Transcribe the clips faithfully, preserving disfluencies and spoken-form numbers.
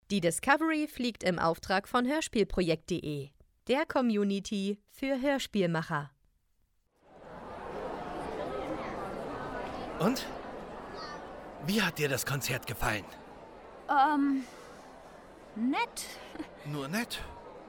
Die Discovery fliegt im Auftrag von Hörspielprojekt punkt de, der Community für Hörspielmacher. Und? Wie hat dir das Konzert gefallen? Ähm, nett. Nur nett?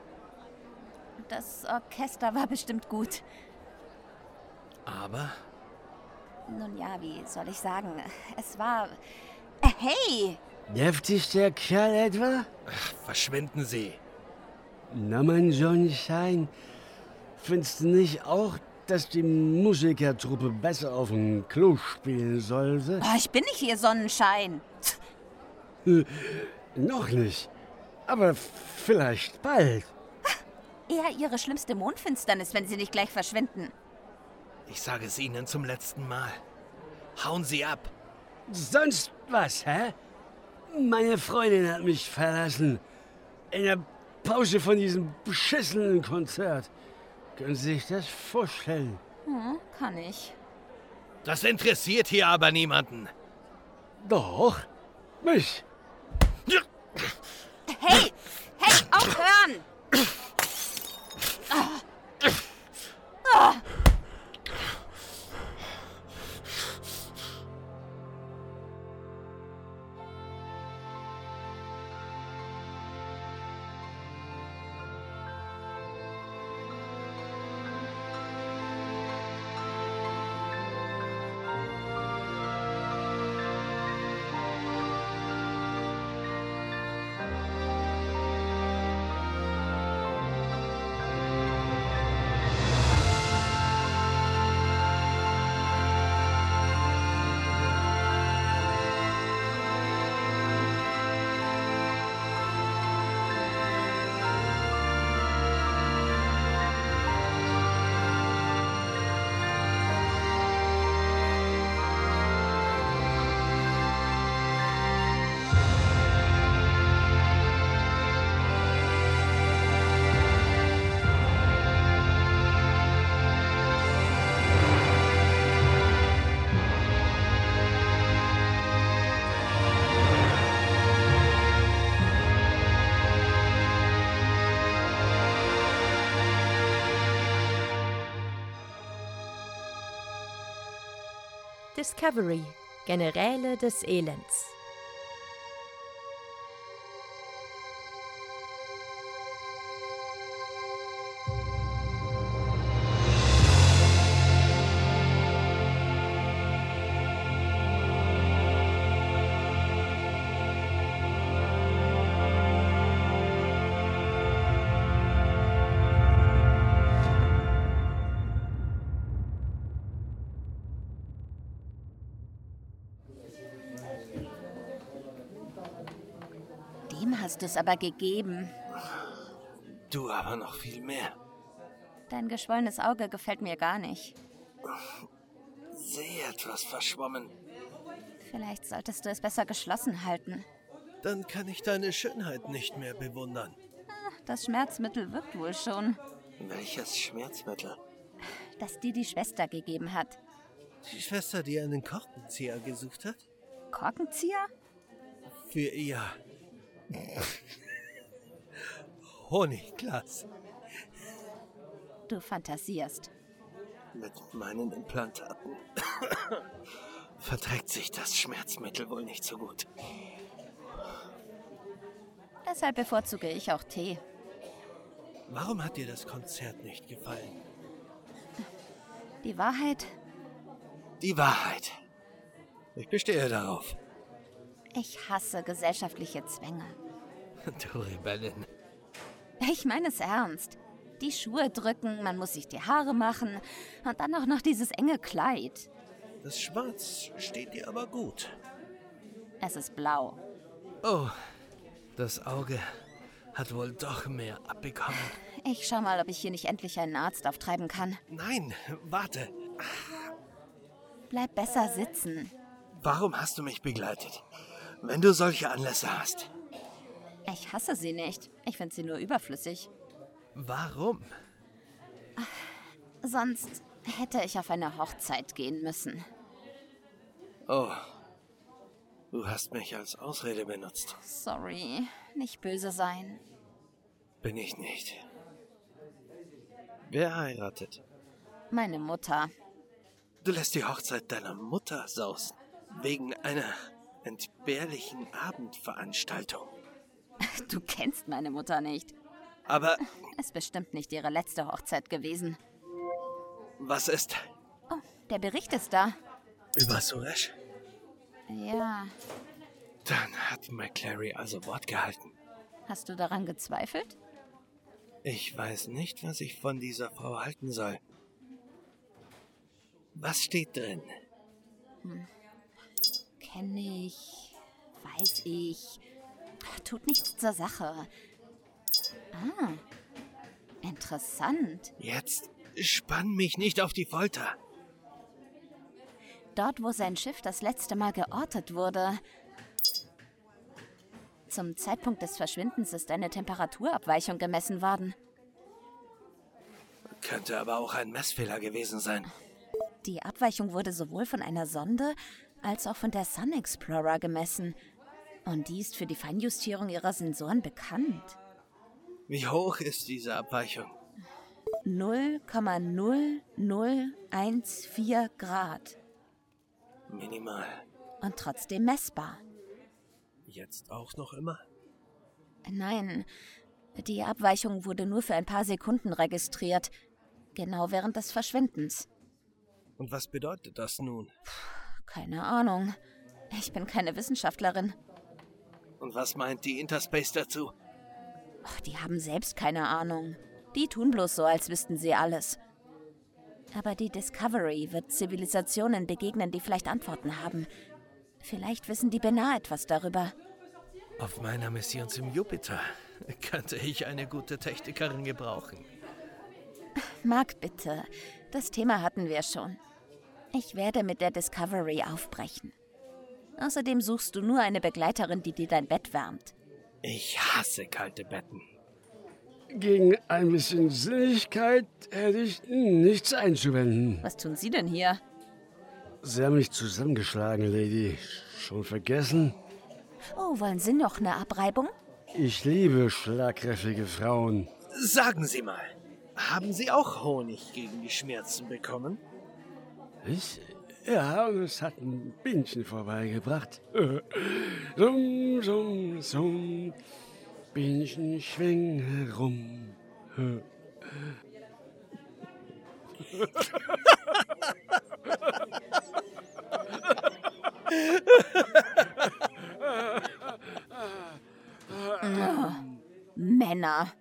Das Orchester war bestimmt gut. Aber? Nun ja, wie soll ich sagen? Es war... Äh, hey! Nervt dich der Kerl etwa? Ach, verschwinden Sie. Na, mein Sonnenschein. Findest du nicht auch, dass die Musikertruppe besser auf dem Klo spielen sollte? Oh, ich bin nicht hier Sonnenschein. Noch nicht. Aber vielleicht bald. Eher ihre schlimmste Mondfinsternis, wenn sie nicht gleich verschwinden. Ich sage es Ihnen zum letzten Mal. Hauen Sie ab. Sonst was, hä? Meine Freundin hat mich verlassen. In der Pause von diesem beschissenen Konzert. Können Sie sich das vorstellen? Hm, kann ich. Das interessiert hier aber niemanden. Doch, mich. Hey! Hey, aufhören! Ah. Ah. Discovery, Generäle des Elends. Dem hast du es aber gegeben. Du aber noch viel mehr. Dein geschwollenes Auge gefällt mir gar nicht. Sehr etwas verschwommen. Vielleicht solltest du es besser geschlossen halten. Dann kann ich deine Schönheit nicht mehr bewundern. Das Schmerzmittel wirkt wohl schon. Welches Schmerzmittel? Das dir die Schwester gegeben hat. Die Schwester, die einen Korkenzieher gesucht hat? Korkenzieher? Für ihr Honigglas. Du fantasierst. Mit meinen Implantaten verträgt sich das Schmerzmittel wohl nicht so gut. Deshalb bevorzuge ich auch Tee. Warum hat dir das Konzert nicht gefallen? Die Wahrheit? Die Wahrheit. Ich bestehe darauf. Ich hasse gesellschaftliche Zwänge. Du Rebellin. Ich meine es ernst. Die Schuhe drücken, man muss sich die Haare machen und dann auch noch dieses enge Kleid. Das Schwarz steht dir aber gut. Es ist blau. Oh, das Auge hat wohl doch mehr abbekommen. Ich schau mal, ob ich hier nicht endlich einen Arzt auftreiben kann. Nein, warte. Bleib besser sitzen. Warum hast du mich begleitet, wenn du solche Anlässe hast? Ich hasse sie nicht. Ich finde sie nur überflüssig. Warum? Sonst hätte ich auf eine Hochzeit gehen müssen. Oh, Du hast mich als Ausrede benutzt. Sorry, nicht böse sein. Bin ich nicht. Wer heiratet? Meine Mutter. Du lässt die Hochzeit deiner Mutter sausen. Wegen einer entbehrlichen Abendveranstaltung. Du kennst meine Mutter nicht. Aber Ist bestimmt nicht ihre letzte Hochzeit gewesen. was ist? Oh, der Bericht ist da. Über Suresh? Ja. Dann hat McClary also Wort gehalten. Hast du daran gezweifelt? Ich weiß nicht, was ich von dieser Frau halten soll. Was steht drin? Kenn ich. Weiß ich. Tut nichts zur Sache. Ah. Interessant. Jetzt spann mich nicht auf die Folter. Dort, wo sein Schiff das letzte Mal geortet wurde. Zum Zeitpunkt des Verschwindens ist eine Temperaturabweichung gemessen worden. Könnte aber auch ein Messfehler gewesen sein. Die Abweichung wurde sowohl von einer Sonde als auch von der Sun Explorer gemessen. Und die ist für die Feinjustierung ihrer Sensoren bekannt. Wie hoch ist diese Abweichung? null Komma null null eins vier Grad. Minimal. Und trotzdem messbar. Jetzt auch noch immer? Nein, die Abweichung wurde nur für ein paar Sekunden registriert. Genau während des Verschwindens. Und was bedeutet das nun? Keine Ahnung. Ich bin keine Wissenschaftlerin. Und was meint die Interspace dazu? Ach, die haben selbst keine Ahnung. Die tun bloß so, als wüssten sie alles. Aber die Discovery wird Zivilisationen begegnen, die vielleicht Antworten haben. Vielleicht wissen die Benar etwas darüber. Auf meiner Mission zum Jupiter könnte ich eine gute Technikerin gebrauchen. Mark, bitte. Das Thema hatten wir schon. Ich werde mit der Discovery aufbrechen. Außerdem suchst du nur eine Begleiterin, die dir dein Bett wärmt. Ich hasse kalte Betten. Gegen ein bisschen Sinnlichkeit hätte ich nichts einzuwenden. Was tun Sie denn hier? Sie haben mich zusammengeschlagen, Lady. Schon vergessen? Oh, wollen Sie noch eine Abreibung? Ich liebe schlagkräftige Frauen. Sagen Sie mal, haben Sie auch Honig gegen die Schmerzen bekommen? Ich? Ja, und es hat ein Bienchen vorbeigebracht. Summ, summ, summ. Bienchen schwingen herum. Oh, Männer.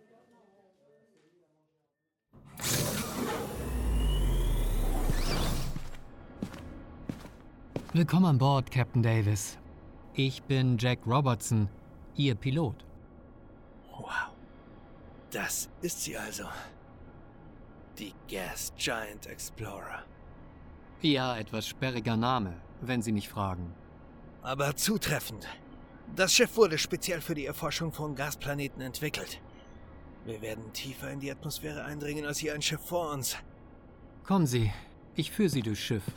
Willkommen an Bord, Captain Davis. Ich bin Jack Robertson, Ihr Pilot. Wow. Das ist sie also. Die Gas Giant Explorer. Ja, etwas sperriger Name, wenn Sie mich fragen. Aber zutreffend. Das Schiff wurde speziell für die Erforschung von Gasplaneten entwickelt. Wir werden tiefer in die Atmosphäre eindringen als hier ein Schiff vor uns. Kommen Sie, ich führe Sie durchs Schiff.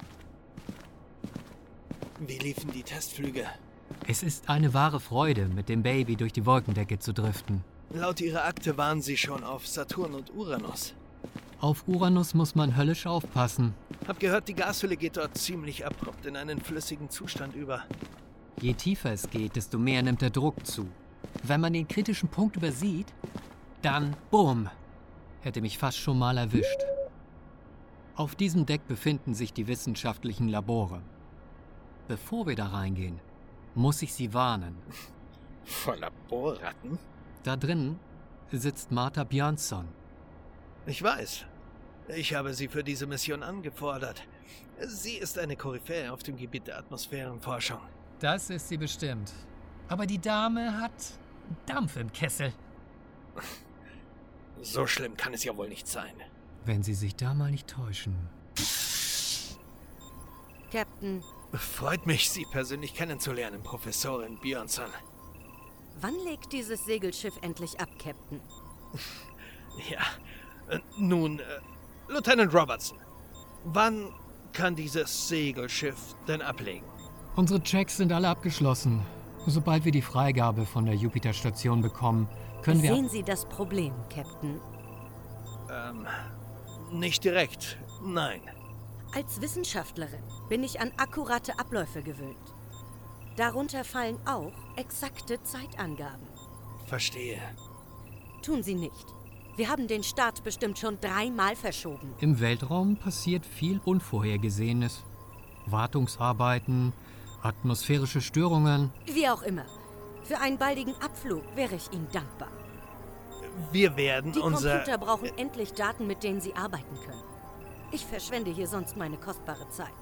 Wie liefen die Testflüge? Es ist eine wahre Freude, mit dem Baby durch die Wolkendecke zu driften. Laut Ihrer Akte waren Sie schon auf Saturn und Uranus. Auf Uranus muss man höllisch aufpassen. Hab gehört, die Gashülle geht dort ziemlich abrupt in einen flüssigen Zustand über. Je tiefer es geht, desto mehr nimmt der Druck zu. Wenn man den kritischen Punkt übersieht, dann bumm, hätte mich fast schon mal erwischt. Auf diesem Deck befinden sich die wissenschaftlichen Labore. Bevor wir da reingehen, muss ich Sie warnen. Vor Laborratten? Da drinnen sitzt Martha Björnsson. Ich weiß. Ich habe sie für diese Mission angefordert. Sie ist eine Koryphäe auf dem Gebiet der Atmosphärenforschung. Das ist sie bestimmt. Aber die Dame hat Dampf im Kessel. So schlimm kann es ja wohl nicht sein. Wenn Sie sich da mal nicht täuschen. Captain, Freut mich, Sie persönlich kennenzulernen, Professorin Björnsson. wann legt dieses Segelschiff endlich ab, Captain? Ja, äh, nun, äh, Lieutenant Robertson, wann kann dieses Segelschiff denn ablegen? Unsere Checks sind alle abgeschlossen. Sobald wir die Freigabe von der Jupiter-Station bekommen, können wir... Sehen Sie das Problem, Captain? Ähm, nicht direkt, nein. Als Wissenschaftlerin bin ich an akkurate Abläufe gewöhnt. Darunter fallen auch exakte Zeitangaben. Verstehe. Tun Sie nicht. Wir haben den Start bestimmt schon dreimal verschoben. Im Weltraum passiert viel Unvorhergesehenes. Wartungsarbeiten, atmosphärische Störungen. Wie auch immer. Für einen baldigen Abflug wäre ich Ihnen dankbar. Wir werden Die unser... Computer brauchen endlich Daten, mit denen sie arbeiten können. Ich verschwende hier sonst meine kostbare Zeit.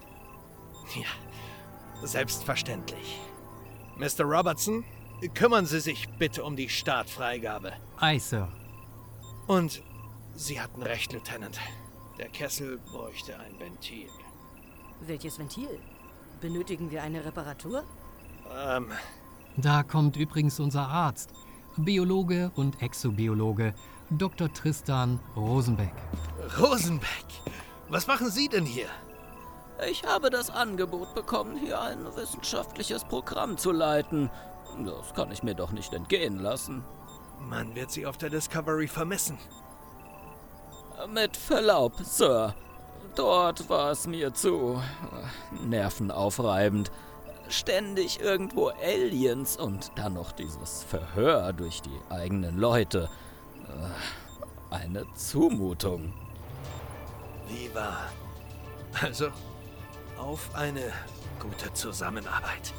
Ja, selbstverständlich. Mister Robertson, kümmern Sie sich bitte um die Startfreigabe. Aye, Sir. Und Sie hatten recht, Lieutenant. Der Kessel bräuchte ein Ventil. Welches Ventil? Benötigen wir eine Reparatur? Ähm, Da kommt übrigens unser Arzt, Biologe und Exobiologe, Doktor Tristan Rosenbeck. Rosenbeck, was machen Sie denn hier? Ich habe das Angebot bekommen, hier ein wissenschaftliches Programm zu leiten. Das kann ich mir doch nicht entgehen lassen. Man wird Sie auf der Discovery vermissen. Mit Verlaub, Sir. Dort war es mir zu nervenaufreibend. Ständig irgendwo Aliens und dann noch dieses Verhör durch die eigenen Leute. Eine Zumutung. Wie wahr. Also, auf eine gute Zusammenarbeit.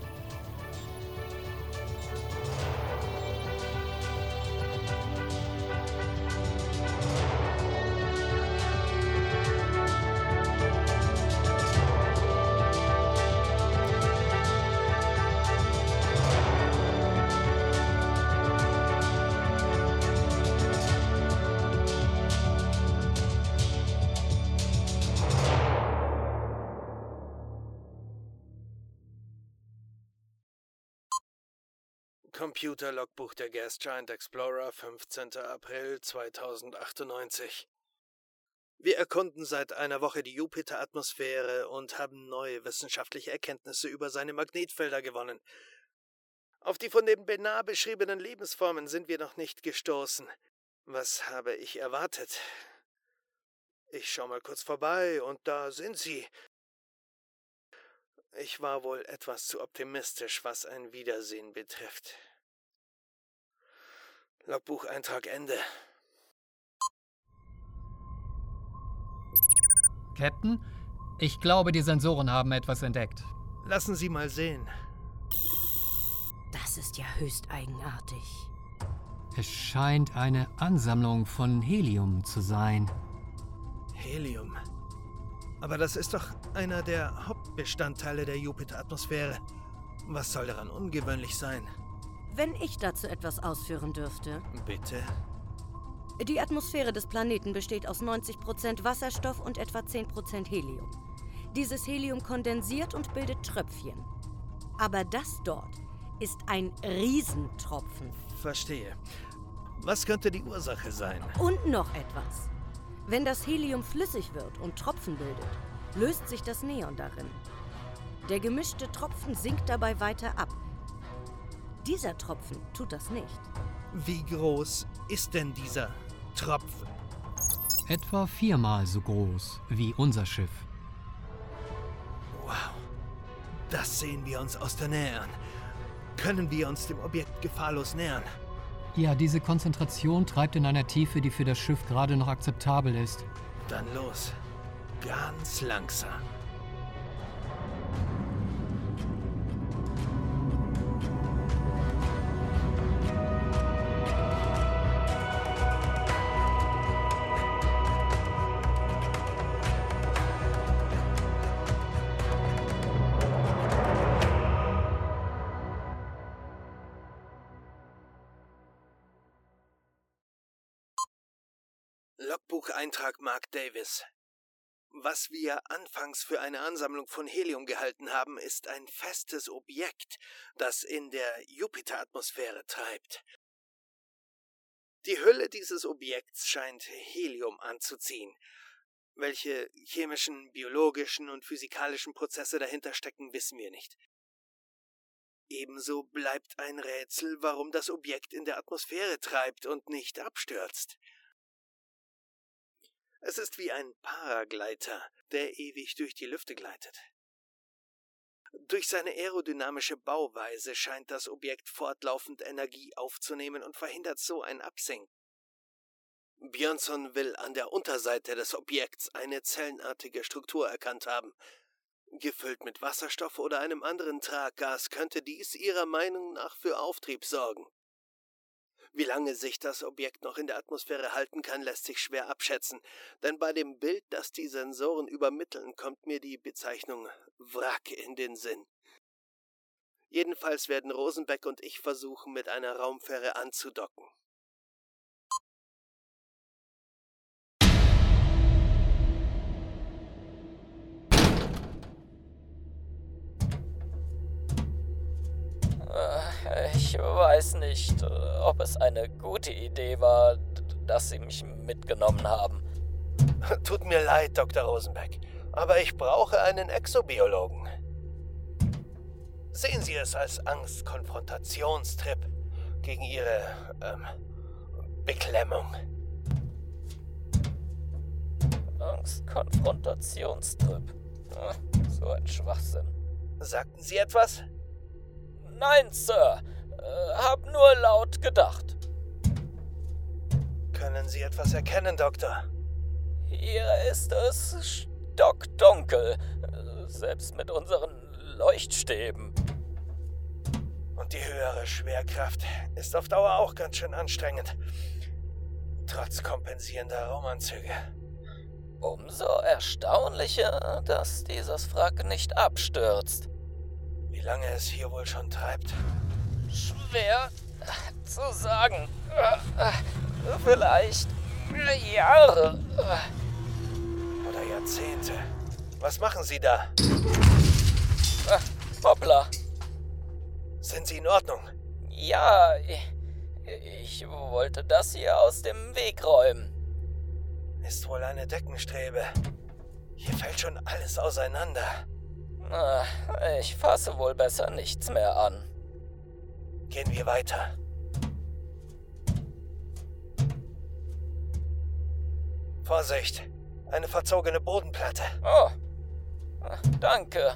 Computer-Logbuch der Gas Giant Explorer, fünfzehnter April zweitausendachtundneunzig. Wir erkunden seit einer Woche die Jupiter-Atmosphäre und haben neue wissenschaftliche Erkenntnisse über seine Magnetfelder gewonnen. Auf die von dem Benar beschriebenen Lebensformen sind wir noch nicht gestoßen. Was habe ich erwartet? Ich schau mal kurz vorbei und da sind sie. Ich war wohl etwas zu optimistisch, was ein Wiedersehen betrifft. Logbucheintrag Ende. Captain, ich glaube, die Sensoren haben etwas entdeckt. Lassen Sie mal sehen. Das ist ja höchst eigenartig. Es scheint eine Ansammlung von Helium zu sein. Helium. Aber das ist doch einer der Hauptbestandteile der Jupiter-Atmosphäre. Was soll daran ungewöhnlich sein? Wenn ich dazu etwas ausführen dürfte. Bitte? Die Atmosphäre des Planeten besteht aus neunzig Prozent Wasserstoff und etwa zehn Prozent Helium. Dieses Helium kondensiert und bildet Tröpfchen. Aber das dort ist ein Riesentropfen. Verstehe. Was könnte die Ursache sein? Und noch etwas. Wenn das Helium flüssig wird und Tropfen bildet, löst sich das Neon darin. Der gemischte Tropfen sinkt dabei weiter ab. Dieser Tropfen tut das nicht. Wie groß ist denn dieser Tropfen? Etwa viermal so groß wie unser Schiff. Wow. Das sehen wir uns aus der Nähe an. Können wir uns dem Objekt gefahrlos nähern? Ja, diese Konzentration treibt in einer Tiefe, die für das Schiff gerade noch akzeptabel ist. Dann los. Ganz langsam. Logbucheintrag Mark Davis. Was wir anfangs für eine Ansammlung von Helium gehalten haben, ist ein festes Objekt, das in der Jupiteratmosphäre treibt. Die Hülle dieses Objekts scheint Helium anzuziehen. Welche chemischen, biologischen und physikalischen Prozesse dahinter stecken, wissen wir nicht. Ebenso bleibt ein Rätsel, warum das Objekt in der Atmosphäre treibt und nicht abstürzt. Es ist wie ein Paragleiter, der ewig durch die Lüfte gleitet. Durch seine aerodynamische Bauweise scheint das Objekt fortlaufend Energie aufzunehmen und verhindert so ein Absinken. Björnsson will an der Unterseite des Objekts eine zellenartige Struktur erkannt haben. Gefüllt mit Wasserstoff oder einem anderen Traggas könnte dies ihrer Meinung nach für Auftrieb sorgen. Wie lange sich das Objekt noch in der Atmosphäre halten kann, lässt sich schwer abschätzen, denn bei dem Bild, das die Sensoren übermitteln, kommt mir die Bezeichnung Wrack in den Sinn. Jedenfalls werden Rosenbeck und ich versuchen, mit einer Raumfähre anzudocken. Ich weiß nicht, ob es eine gute Idee war, dass Sie mich mitgenommen haben. Tut mir leid, Doktor Rosenbeck, aber ich brauche einen Exobiologen. Sehen Sie es als Angst-Konfrontationstrip gegen Ihre, ähm, Beklemmung. Angst-Konfrontationstrip. So ein Schwachsinn. Sagten Sie etwas? Nein, Sir. Äh, hab nur laut gedacht. Können Sie etwas erkennen, Doktor? Hier ist es stockdunkel, selbst mit unseren Leuchtstäben. Und die höhere Schwerkraft ist auf Dauer auch ganz schön anstrengend. Trotz kompensierender Raumanzüge. Umso erstaunlicher, dass dieses Wrack nicht abstürzt. Wie lange es hier wohl schon treibt? Schwer zu sagen. Vielleicht Jahre. Oder Jahrzehnte. Was machen Sie da? Hoppla. Sind Sie in Ordnung? Ja, ich, ich wollte das hier aus dem Weg räumen. Ist wohl eine Deckenstrebe. Hier fällt schon alles auseinander. Ich fasse wohl besser nichts mehr an. Gehen wir weiter. Vorsicht! Eine verzogene Bodenplatte. Oh, danke.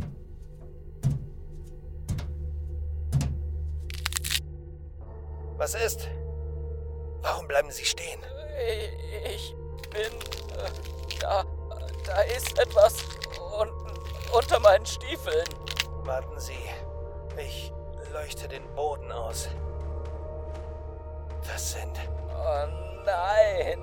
Was ist? Warum bleiben Sie stehen? Ich bin... Da, da ist etwas unten unter meinen Stiefeln. Warten Sie. Ich leuchte den Boden aus. Das sind... Oh nein.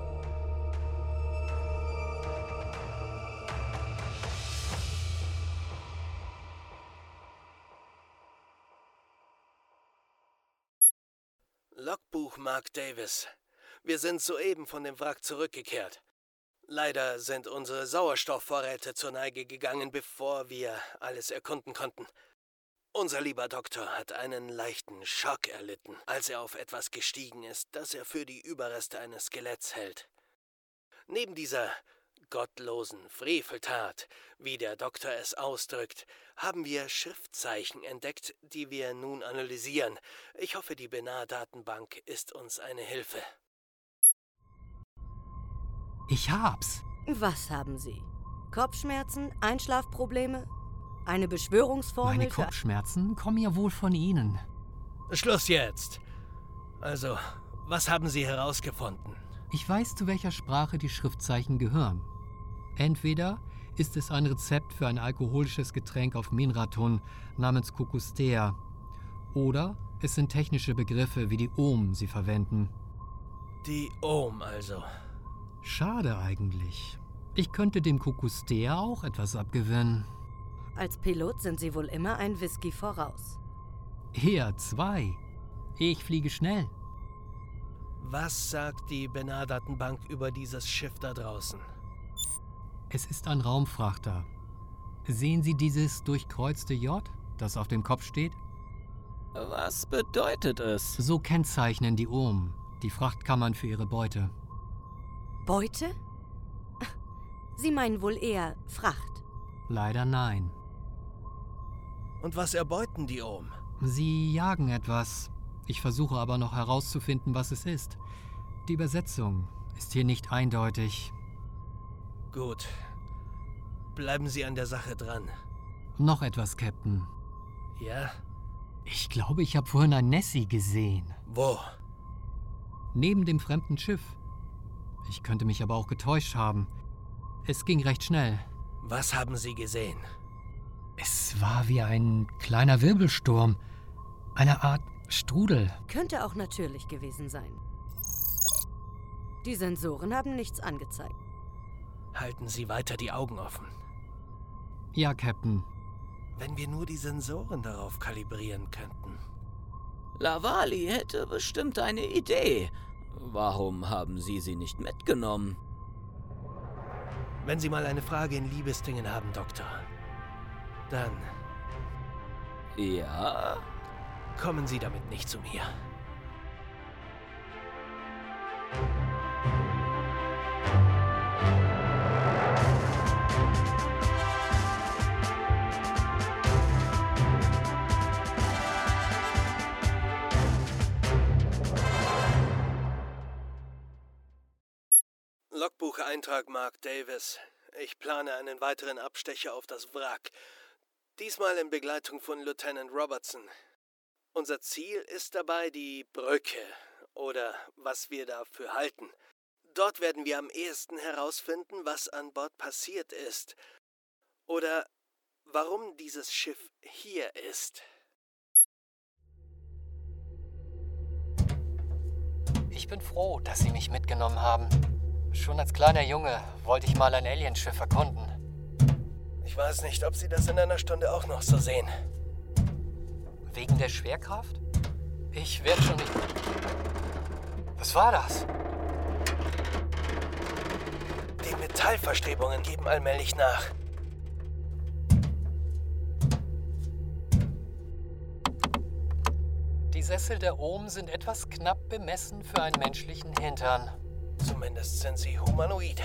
Logbuch Mark Davis. Wir sind soeben von dem Wrack zurückgekehrt. Leider sind unsere Sauerstoffvorräte zur Neige gegangen, bevor wir alles erkunden konnten. Unser lieber Doktor hat einen leichten Schock erlitten, als er auf etwas gestiegen ist, das er für die Überreste eines Skeletts hält. Neben dieser gottlosen Freveltat, wie der Doktor es ausdrückt, haben wir Schriftzeichen entdeckt, die wir nun analysieren. Ich hoffe, die Benar-Datenbank ist uns eine Hilfe. Ich hab's. Was haben Sie? Kopfschmerzen? Einschlafprobleme? Eine Beschwörungsformel? Meine Kopfschmerzen kommen ja wohl von Ihnen. Schluss jetzt. Also, was haben Sie herausgefunden? Ich weiß, zu welcher Sprache die Schriftzeichen gehören. Entweder ist es ein Rezept für ein alkoholisches Getränk auf Minraton namens Kukustea, oder es sind technische Begriffe, wie die Ohm sie verwenden. Die Ohm also. Schade eigentlich. Ich könnte dem Kukustea auch etwas abgewinnen. Als Pilot sind Sie wohl immer ein Whisky voraus. Eher zwei. Ich fliege schnell. Was sagt die Benar-Datenbank über dieses Schiff da draußen? Es ist ein Raumfrachter. Sehen Sie dieses durchkreuzte J, das auf dem Kopf steht? Was bedeutet es? So kennzeichnen die Ohm die Frachtkammern für ihre Beute. Beute? Sie meinen wohl eher Fracht. Leider nein. Und was erbeuten die Ohm? Sie jagen etwas. Ich versuche aber noch herauszufinden, was es ist. Die Übersetzung ist hier nicht eindeutig. Gut. Bleiben Sie an der Sache dran. Noch etwas, Captain. Ja? Ich glaube, ich habe vorhin ein Nessie gesehen. Wo? Neben dem fremden Schiff. Ich könnte mich aber auch getäuscht haben. Es ging recht schnell. Was haben Sie gesehen? Es war wie ein kleiner Wirbelsturm. Eine Art Strudel. Könnte auch natürlich gewesen sein. Die Sensoren haben nichts angezeigt. Halten Sie weiter die Augen offen. Ja, Captain. Wenn wir nur die Sensoren darauf kalibrieren könnten. Lavali hätte bestimmt eine Idee. Warum haben Sie sie nicht mitgenommen? Wenn Sie mal eine Frage in Liebesdingen haben, Doktor, dann Ja? kommen Sie damit nicht zu mir. Logbucheintrag Mark Davis. Ich plane einen weiteren Abstecher auf das Wrack. Diesmal in Begleitung von Lieutenant Robertson. Unser Ziel ist dabei die Brücke, oder was wir dafür halten. Dort werden wir am ehesten herausfinden, was an Bord passiert ist. Oder warum dieses Schiff hier ist. Ich bin froh, dass Sie mich mitgenommen haben. Schon als kleiner Junge wollte ich mal ein Alienschiff erkunden. Ich weiß nicht, ob Sie das in einer Stunde auch noch so sehen. Wegen der Schwerkraft? Ich werde schon nicht... Was war das? Die Metallverstrebungen geben allmählich nach. Die Sessel der Ohm sind etwas knapp bemessen für einen menschlichen Hintern. Zumindest sind sie humanoid.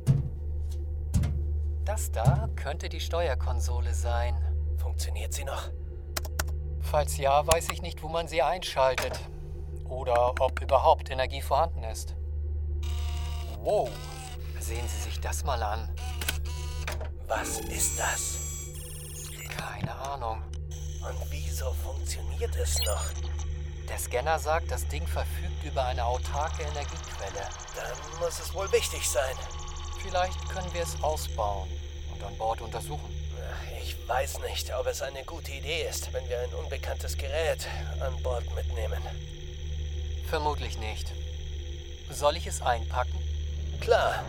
Das da könnte die Steuerkonsole sein. Funktioniert sie noch? Falls ja, weiß ich nicht, wo man sie einschaltet. Oder ob überhaupt Energie vorhanden ist. Wow, sehen Sie sich das mal an. Was ist das? Keine Ahnung. Und wieso funktioniert es noch? Der Scanner sagt, das Ding verfügt über eine autarke Energiequelle. Dann muss es wohl wichtig sein. Vielleicht können wir es ausbauen und an Bord untersuchen. Ich weiß nicht, ob es eine gute Idee ist, wenn wir ein unbekanntes Gerät an Bord mitnehmen. Vermutlich nicht. Soll ich es einpacken? Klar.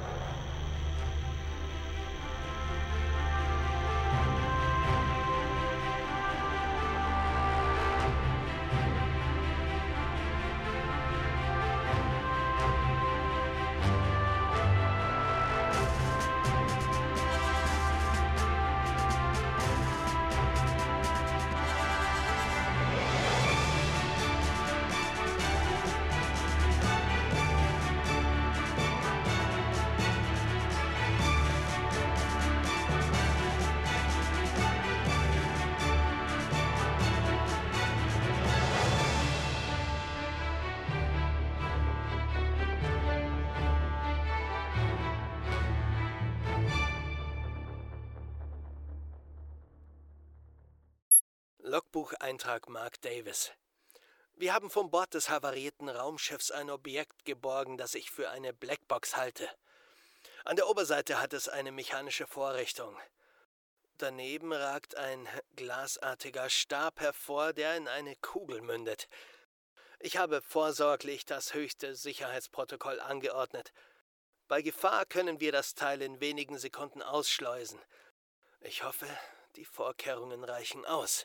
Logbucheintrag Mark Davis. Wir haben vom Bord des havarierten Raumschiffs ein Objekt geborgen, das ich für eine Blackbox halte. An der Oberseite hat es eine mechanische Vorrichtung. Daneben ragt ein glasartiger Stab hervor, der in eine Kugel mündet. Ich habe vorsorglich das höchste Sicherheitsprotokoll angeordnet. Bei Gefahr können wir das Teil in wenigen Sekunden ausschleusen. Ich hoffe, die Vorkehrungen reichen aus.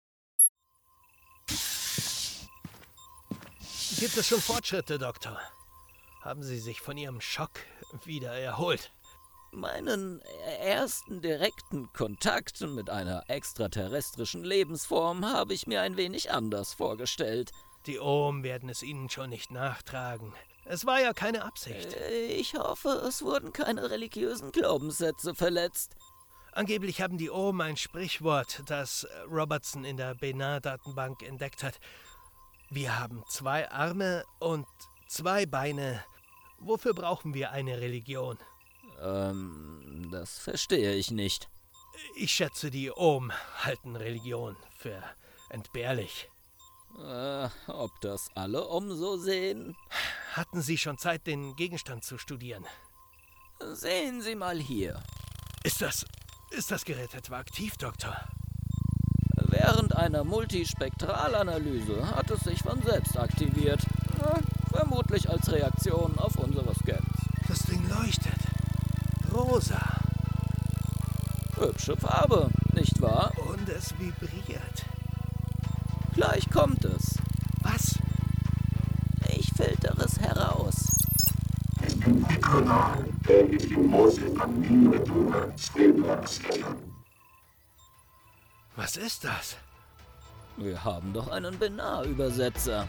Gibt es schon Fortschritte, Doktor? Haben Sie sich von Ihrem Schock wieder erholt? Meinen ersten direkten Kontakt mit einer extraterrestrischen Lebensform habe ich mir ein wenig anders vorgestellt. Die Ohm werden es Ihnen schon nicht nachtragen. Es war ja keine Absicht. Ich hoffe, es wurden keine religiösen Glaubenssätze verletzt. Angeblich haben die Ohm ein Sprichwort, das Robertson in der B N A-Datenbank entdeckt hat. Wir haben zwei Arme und zwei Beine. Wofür brauchen wir eine Religion? Ähm, das verstehe ich nicht. Ich schätze, die Ohm halten Religion für entbehrlich. Äh, ob das alle Ohm so sehen? Hatten Sie schon Zeit, den Gegenstand zu studieren? Sehen Sie mal hier. Ist das... ist das Gerät etwa aktiv, Doktor? Während einer Multispektralanalyse hat es sich von selbst aktiviert. Äh, vermutlich als Reaktion auf unsere Scans. Das Ding leuchtet. Rosa. Hübsche Farbe, nicht wahr? Und es vibriert. Gleich kommt es. Was? Ich filtere es heraus. Was ist das? Wir haben doch einen B N A-Übersetzer.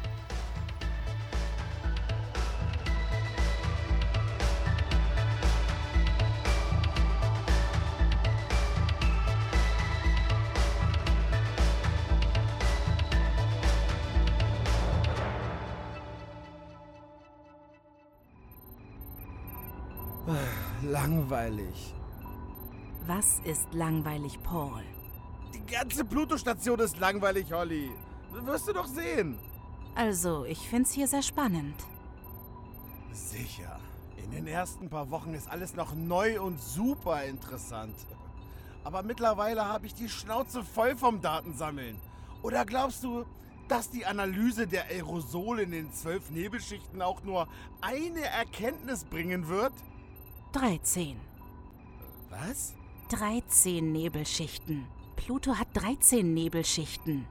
Langweilig. Was ist langweilig, Paul? Die ganze Pluto-Station ist langweilig, Holly. Das wirst du doch sehen. Also, ich find's hier sehr spannend. Sicher. In den ersten paar Wochen ist alles noch neu und super interessant. Aber mittlerweile habe ich die Schnauze voll vom Datensammeln. Oder glaubst du, dass die Analyse der Aerosole in den zwölf Nebelschichten auch nur eine Erkenntnis bringen wird? dreizehn. Was? dreizehn Nebelschichten. Pluto hat dreizehn Nebelschichten.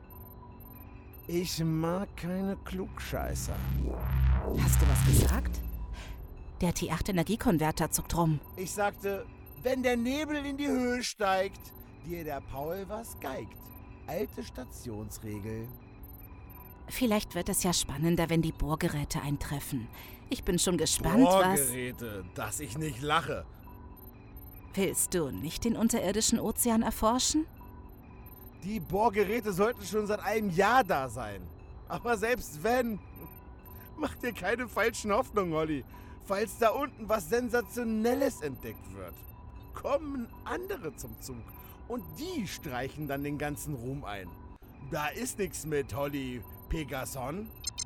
Ich mag keine Klugscheißer. Hast du was gesagt? Der T acht Energiekonverter zuckt rum. Ich sagte, wenn der Nebel in die Höhe steigt, dir der Paul was geigt. Alte Stationsregel. Vielleicht wird es ja spannender, wenn die Bohrgeräte eintreffen. Ich bin schon gespannt, was... Bohrgeräte, dass ich nicht lache. Willst du nicht den unterirdischen Ozean erforschen? Die Bohrgeräte sollten schon seit einem Jahr da sein. Aber selbst wenn... Mach dir keine falschen Hoffnungen, Holly. Falls da unten was Sensationelles entdeckt wird, kommen andere zum Zug. Und die streichen dann den ganzen Ruhm ein. Da ist nichts mit, Holly Pegason.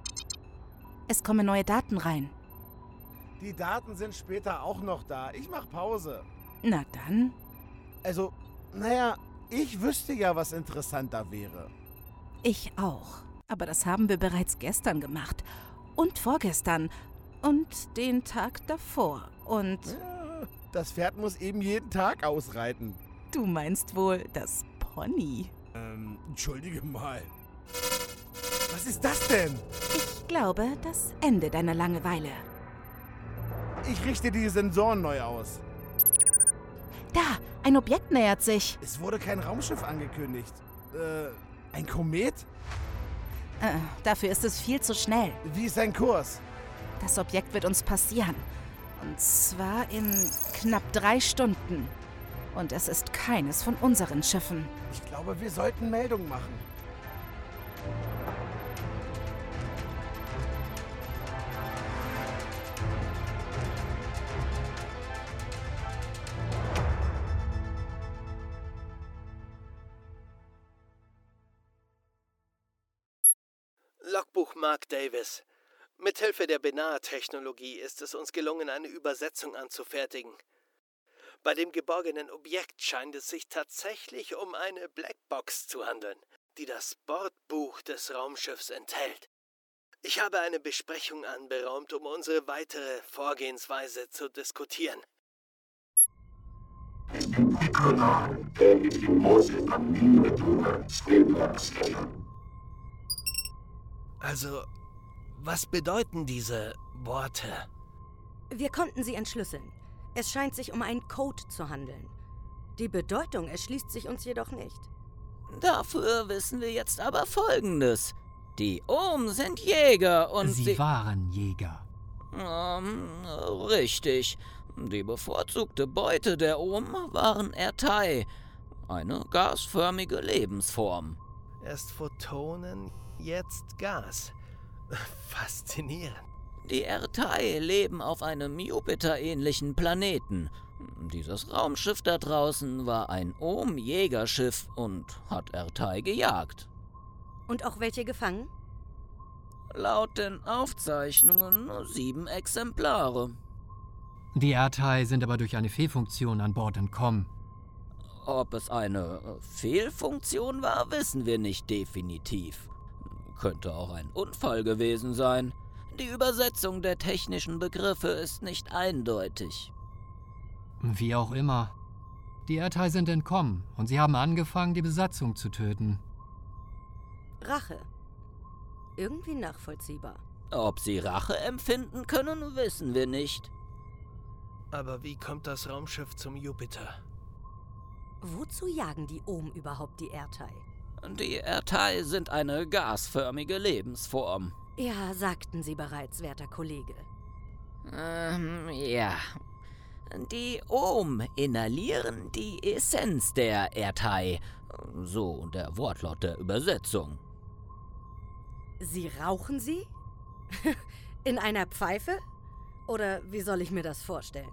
Es kommen neue Daten rein. Die Daten sind später auch noch da. Ich mach Pause. Na dann. Also, naja, ich wüsste ja, was interessanter wäre. Ich auch. Aber das haben wir bereits gestern gemacht. Und vorgestern. Und den Tag davor. Und... Ja, das Pferd muss eben jeden Tag ausreiten. Du meinst wohl das Pony? Ähm, entschuldige mal. Was ist das denn? Ich glaube, das Ende deiner Langeweile. Ich richte die Sensoren neu aus. Da, ein Objekt nähert sich. Es wurde kein Raumschiff angekündigt. Äh, ein Komet? Äh, dafür ist es viel zu schnell. Wie ist sein Kurs? Das Objekt wird uns passieren. Und zwar in knapp drei Stunden. Und es ist keines von unseren Schiffen. Ich glaube, wir sollten Meldung machen. Logbuch Mark Davis. Mithilfe der B N A-Technologie ist es uns gelungen, eine Übersetzung anzufertigen. Bei dem geborgenen Objekt scheint es sich tatsächlich um eine Blackbox zu handeln, die das Bordbuch des Raumschiffs enthält. Ich habe eine Besprechung anberaumt, um unsere weitere Vorgehensweise zu diskutieren. Also, was bedeuten diese Worte? Wir konnten sie entschlüsseln. Es scheint sich um einen Code zu handeln. Die Bedeutung erschließt sich uns jedoch nicht. Dafür wissen wir jetzt aber Folgendes. Die Ohm sind Jäger und sie... Sie waren Jäger. Ähm, richtig. Die bevorzugte Beute der Ohm waren Ertai, eine gasförmige Lebensform. Erst Photonen, jetzt Gas. Faszinierend. Die Ertai leben auf einem Jupiter-ähnlichen Planeten. Dieses Raumschiff da draußen war ein Ohm-Jägerschiff und hat Ertai gejagt. Und auch welche gefangen? Laut den Aufzeichnungen sieben Exemplare. Die Ertai sind aber durch eine Fehlfunktion an Bord entkommen. Ob es eine Fehlfunktion war, wissen wir nicht definitiv. Könnte auch ein Unfall gewesen sein. Die Übersetzung der technischen Begriffe ist nicht eindeutig. Wie auch immer. Die Ertai sind entkommen und sie haben angefangen, die Besatzung zu töten. Rache. Irgendwie nachvollziehbar. Ob sie Rache empfinden können, wissen wir nicht. Aber wie kommt das Raumschiff zum Jupiter? Wozu jagen die Ohm überhaupt die Ertai? Die Ertai sind eine gasförmige Lebensform. Ja, sagten Sie bereits, werter Kollege. Ähm, ja. Die Ohm inhalieren die Essenz der Ertai. So der Wortlaut der Übersetzung. Sie rauchen sie? In einer Pfeife? Oder wie soll ich mir das vorstellen?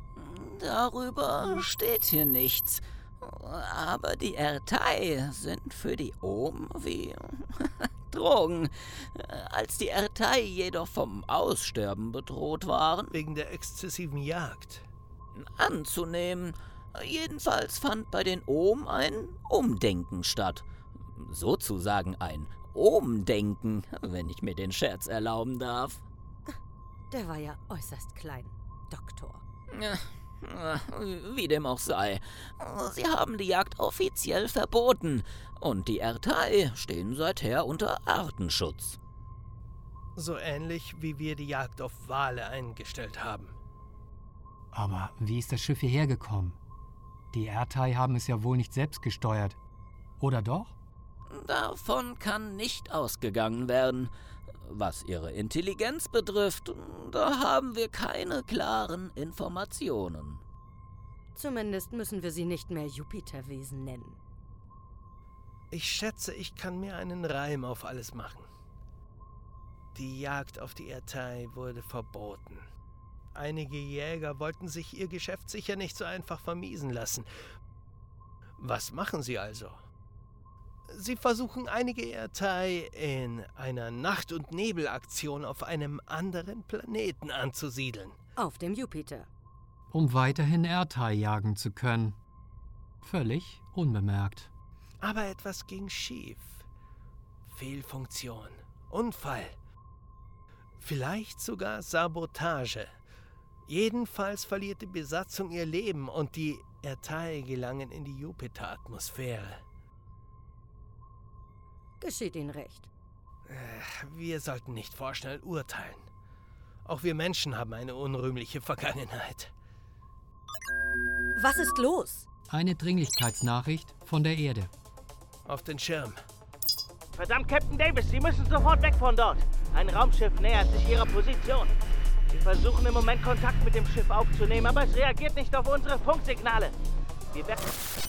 Darüber steht hier nichts. Aber die Ertai sind für die Ohm wie Drogen. Als die Ertai jedoch vom Aussterben bedroht waren, Wegen der exzessiven Jagd. anzunehmen. Jedenfalls fand bei den Ohm ein Umdenken statt. Sozusagen ein Ohm-Denken, wenn ich mir den Scherz erlauben darf. Der war ja äußerst klein, Doktor. Ja, wie dem auch sei. Sie haben die Jagd offiziell verboten und die Ertai stehen seither unter Artenschutz. So ähnlich, wie wir die Jagd auf Wale eingestellt haben. Aber wie ist das Schiff hierher gekommen? Die Ertai haben es ja wohl nicht selbst gesteuert. Oder doch? Davon kann nicht ausgegangen werden. Was ihre Intelligenz betrifft, da haben wir keine klaren Informationen. Zumindest müssen wir sie nicht mehr Jupiterwesen nennen. Ich schätze, ich kann mir einen Reim auf alles machen. Die Jagd auf die Ertai wurde verboten. Einige Jäger wollten sich ihr Geschäft sicher nicht so einfach vermiesen lassen. Was machen sie also? Sie versuchen einige Ertai in einer Nacht- und Nebelaktion auf einem anderen Planeten anzusiedeln. Auf dem Jupiter. Um weiterhin Ertai jagen zu können. Völlig unbemerkt. Aber etwas ging schief. Fehlfunktion. Unfall. Vielleicht sogar Sabotage. Jedenfalls verliert die Besatzung ihr Leben und die Ertai gelangen in die Jupiteratmosphäre. Geschieht Ihnen recht. Wir sollten nicht vorschnell urteilen. Auch wir Menschen haben eine unrühmliche Vergangenheit. Was ist los? Eine Dringlichkeitsnachricht von der Erde. Auf den Schirm. Verdammt, Captain Davis, Sie müssen sofort weg von dort. Ein Raumschiff nähert sich Ihrer Position. Wir versuchen im Moment Kontakt mit dem Schiff aufzunehmen, aber es reagiert nicht auf unsere Funksignale. Wir werden...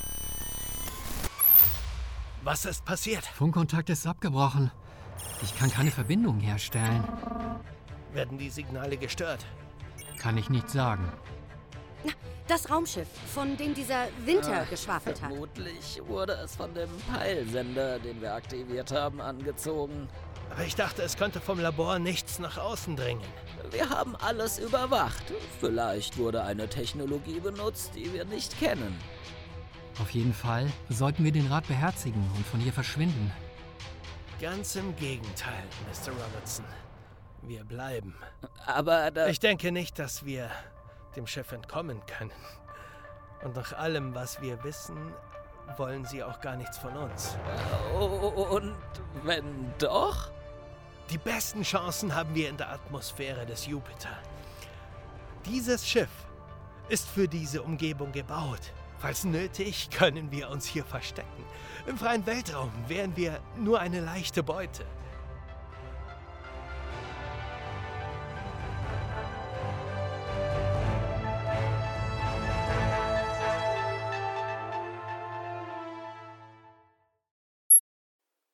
Was ist passiert? Funkkontakt ist abgebrochen. Ich kann keine Verbindung herstellen. Werden die Signale gestört? Kann ich nicht sagen. Das Raumschiff, von dem dieser Winter geschwafelt hat. Vermutlich wurde es von dem Peilsender, den wir aktiviert haben, angezogen. Aber ich dachte, es könnte vom Labor nichts nach außen dringen. Wir haben alles überwacht. Vielleicht wurde eine Technologie benutzt, die wir nicht kennen. Auf jeden Fall sollten wir den Rat beherzigen und von hier verschwinden. Ganz im Gegenteil, Mister Robertson. Wir bleiben. Aber da... Ich denke nicht, dass wir dem Schiff entkommen können. Und nach allem, was wir wissen, wollen sie auch gar nichts von uns. Und wenn doch? Die besten Chancen haben wir in der Atmosphäre des Jupiter. Dieses Schiff ist für diese Umgebung gebaut. Falls nötig, können wir uns hier verstecken. Im freien Weltraum wären wir nur eine leichte Beute.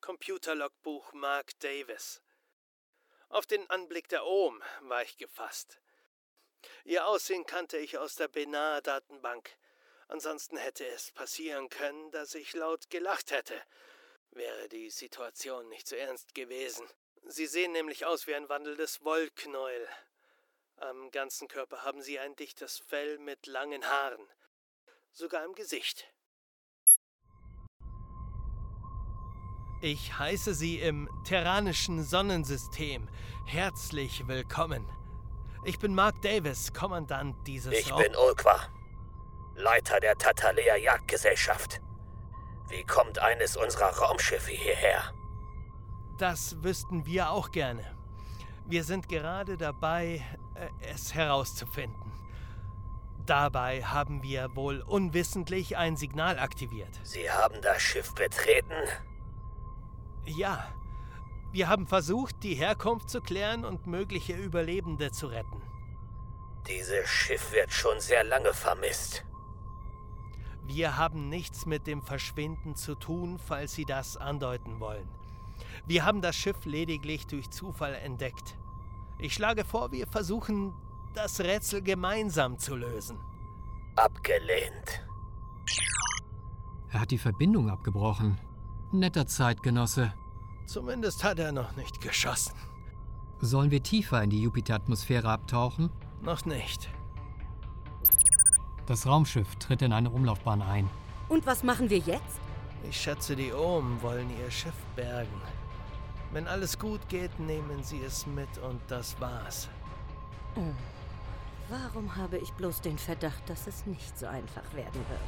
Computerlogbuch Mark Davis. Auf den Anblick der Ohm war ich gefasst. Ihr Aussehen kannte ich aus der B N A-Datenbank. Ansonsten hätte es passieren können, dass ich laut gelacht hätte. Wäre die Situation nicht so ernst gewesen. Sie sehen nämlich aus wie ein wandelndes Wollknäuel. Am ganzen Körper haben sie ein dichtes Fell mit langen Haaren. Sogar im Gesicht. Ich heiße Sie im terranischen Sonnensystem herzlich willkommen. Ich bin Mark Davis, Kommandant dieses Ich Raum- bin Ulqua, Leiter der Tatalea Jagdgesellschaft. Wie kommt eines unserer Raumschiffe hierher? Das wüssten wir auch gerne. Wir sind gerade dabei, es herauszufinden. Dabei haben wir wohl unwissentlich ein Signal aktiviert. Sie haben das Schiff betreten? Ja. Wir haben versucht, die Herkunft zu klären und mögliche Überlebende zu retten. Dieses Schiff wird schon sehr lange vermisst. Wir haben nichts mit dem Verschwinden zu tun, falls Sie das andeuten wollen. Wir haben das Schiff lediglich durch Zufall entdeckt. Ich schlage vor, wir versuchen, das Rätsel gemeinsam zu lösen. Abgelehnt. Er hat die Verbindung abgebrochen. Netter Zeitgenosse. Zumindest hat er noch nicht geschossen. Sollen wir tiefer in die Jupiter-Atmosphäre abtauchen? Noch nicht. Das Raumschiff tritt in eine Umlaufbahn ein. Und was machen wir jetzt? Ich schätze, die Ohm wollen ihr Schiff bergen. Wenn alles gut geht, nehmen sie es mit und das war's. Oh. Warum habe ich bloß den Verdacht, dass es nicht so einfach werden wird?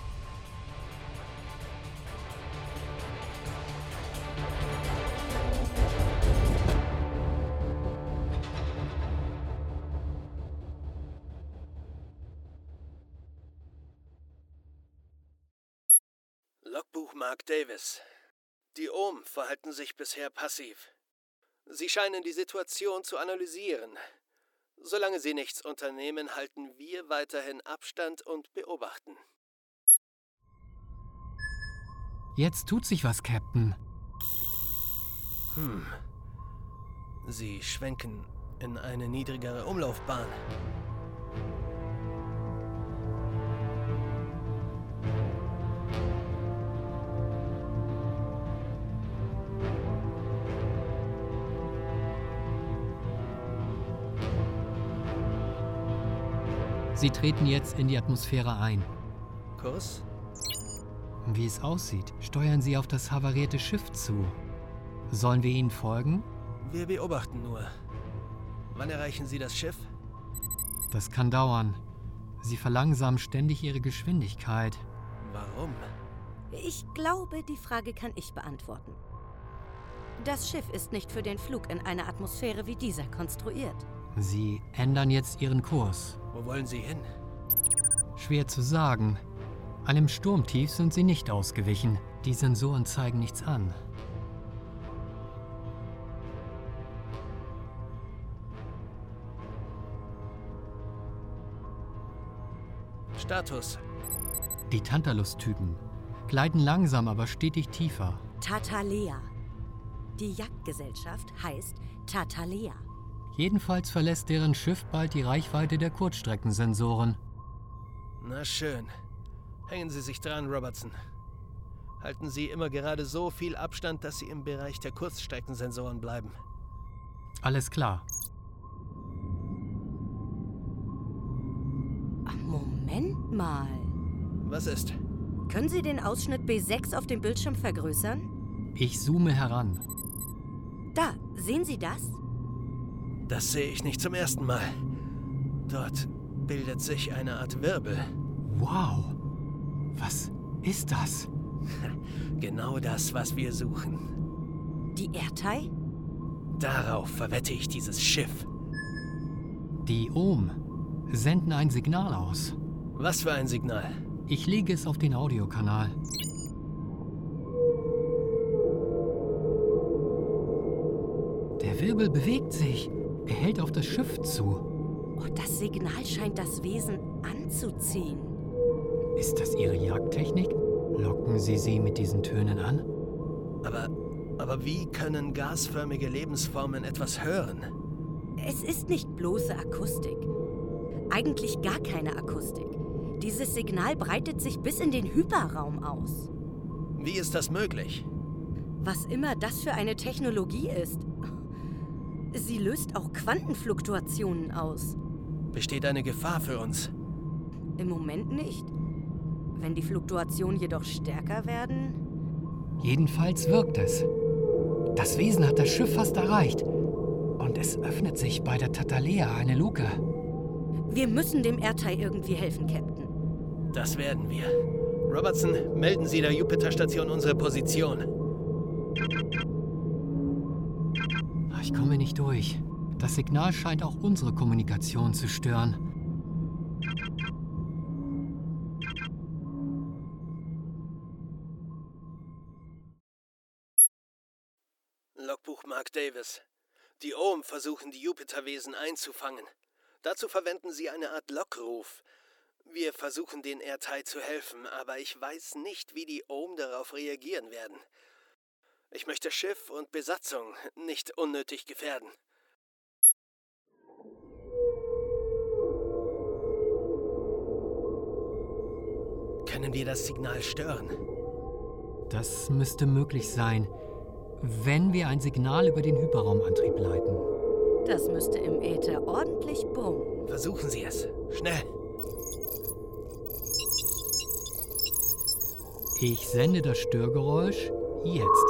Logbuch Mark Davis. Die Ohm verhalten sich bisher passiv. Sie scheinen die Situation zu analysieren. Solange sie nichts unternehmen, halten wir weiterhin Abstand und beobachten. Jetzt tut sich was, Captain. Hm. Sie schwenken in eine niedrigere Umlaufbahn. Sie treten jetzt in die Atmosphäre ein. Kurs? Wie es aussieht, steuern Sie auf das havarierte Schiff zu. Sollen wir Ihnen folgen? Wir beobachten nur. Wann erreichen Sie das Schiff? Das kann dauern. Sie verlangsamen ständig Ihre Geschwindigkeit. Warum? Ich glaube, die Frage kann ich beantworten. Das Schiff ist nicht für den Flug in einer Atmosphäre wie dieser konstruiert. Sie ändern jetzt Ihren Kurs. Wo wollen Sie hin? Schwer zu sagen. Einem Sturmtief sind Sie nicht ausgewichen. Die Sensoren zeigen nichts an. Status. Die Tantalus-Typen gleiten langsam, aber stetig tiefer. Tatalea. Die Jagdgesellschaft heißt Tatalea. Jedenfalls verlässt deren Schiff bald die Reichweite der Kurzstreckensensoren. Na schön. Hängen Sie sich dran, Robertson. Halten Sie immer gerade so viel Abstand, dass Sie im Bereich der Kurzstreckensensoren bleiben. Alles klar. Moment mal. Was ist? Können Sie den Ausschnitt B sechs auf dem Bildschirm vergrößern? Ich zoome heran. Da, sehen Sie das? Das sehe ich nicht zum ersten Mal. Dort bildet sich eine Art Wirbel. Wow. Was ist das? Genau das, was wir suchen. Die Erdtai? Darauf verwette ich dieses Schiff. Die Ohm senden ein Signal aus. Was für ein Signal? Ich lege es auf den Audiokanal. Der Wirbel bewegt sich. Er hält auf das Schiff zu. Oh, das Signal scheint das Wesen anzuziehen. Ist das Ihre Jagdtechnik? Locken Sie sie mit diesen Tönen an? Aber Aber wie können gasförmige Lebensformen etwas hören? Es ist nicht bloße Akustik. Eigentlich gar keine Akustik. Dieses Signal breitet sich bis in den Hyperraum aus. Wie ist das möglich? Was immer das für eine Technologie ist. Sie löst auch Quantenfluktuationen aus. Besteht eine Gefahr für uns? Im Moment nicht. Wenn die Fluktuationen jedoch stärker werden... Jedenfalls wirkt es. Das Wesen hat das Schiff fast erreicht. Und es öffnet sich bei der Tatalea eine Luke. Wir müssen dem Erdteil irgendwie helfen, Captain. Das werden wir. Robertson, melden Sie der Jupiter-Station unsere Position. Ich komme nicht durch. Das Signal scheint auch unsere Kommunikation zu stören. Logbuch Mark Davis. Die Ohm versuchen, die Jupiterwesen einzufangen. Dazu verwenden sie eine Art Lockruf. Wir versuchen, den Erdteil zu helfen, aber ich weiß nicht, wie die Ohm darauf reagieren werden. Ich möchte Schiff und Besatzung nicht unnötig gefährden. Können wir das Signal stören? Das müsste möglich sein, wenn wir ein Signal über den Hyperraumantrieb leiten. Das müsste im Äther ordentlich brummen. Versuchen Sie es. Schnell. Ich sende das Störgeräusch jetzt.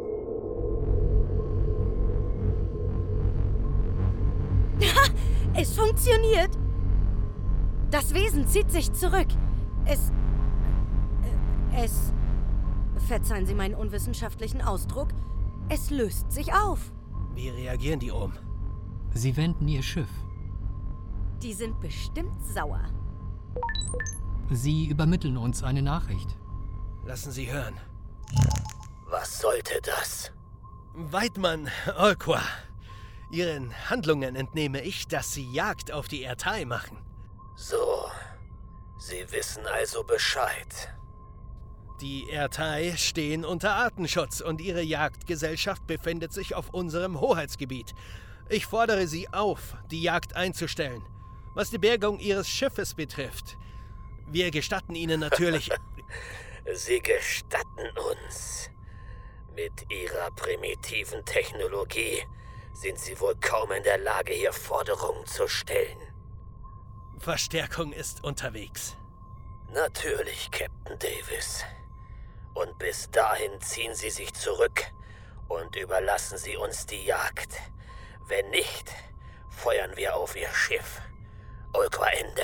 Es funktioniert! Das Wesen zieht sich zurück. Es... Es... Verzeihen Sie meinen unwissenschaftlichen Ausdruck. Es löst sich auf. Wie reagieren die Ohm? Sie wenden ihr Schiff. Die sind bestimmt sauer. Sie übermitteln uns eine Nachricht. Lassen Sie hören. Was sollte das? Weidmann, Olqua. Ihren Handlungen entnehme ich, dass Sie Jagd auf die Erdteil machen. So, Sie wissen also Bescheid. Die Erdteil stehen unter Artenschutz und ihre Jagdgesellschaft befindet sich auf unserem Hoheitsgebiet. Ich fordere Sie auf, die Jagd einzustellen. Was die Bergung Ihres Schiffes betrifft, wir gestatten Ihnen natürlich... Sie gestatten uns. Mit Ihrer primitiven Technologie sind Sie wohl kaum in der Lage, hier Forderungen zu stellen. Verstärkung ist unterwegs. Natürlich, Captain Davis. Und bis dahin ziehen Sie sich zurück und überlassen Sie uns die Jagd. Wenn nicht, feuern wir auf Ihr Schiff. Olqua Ende.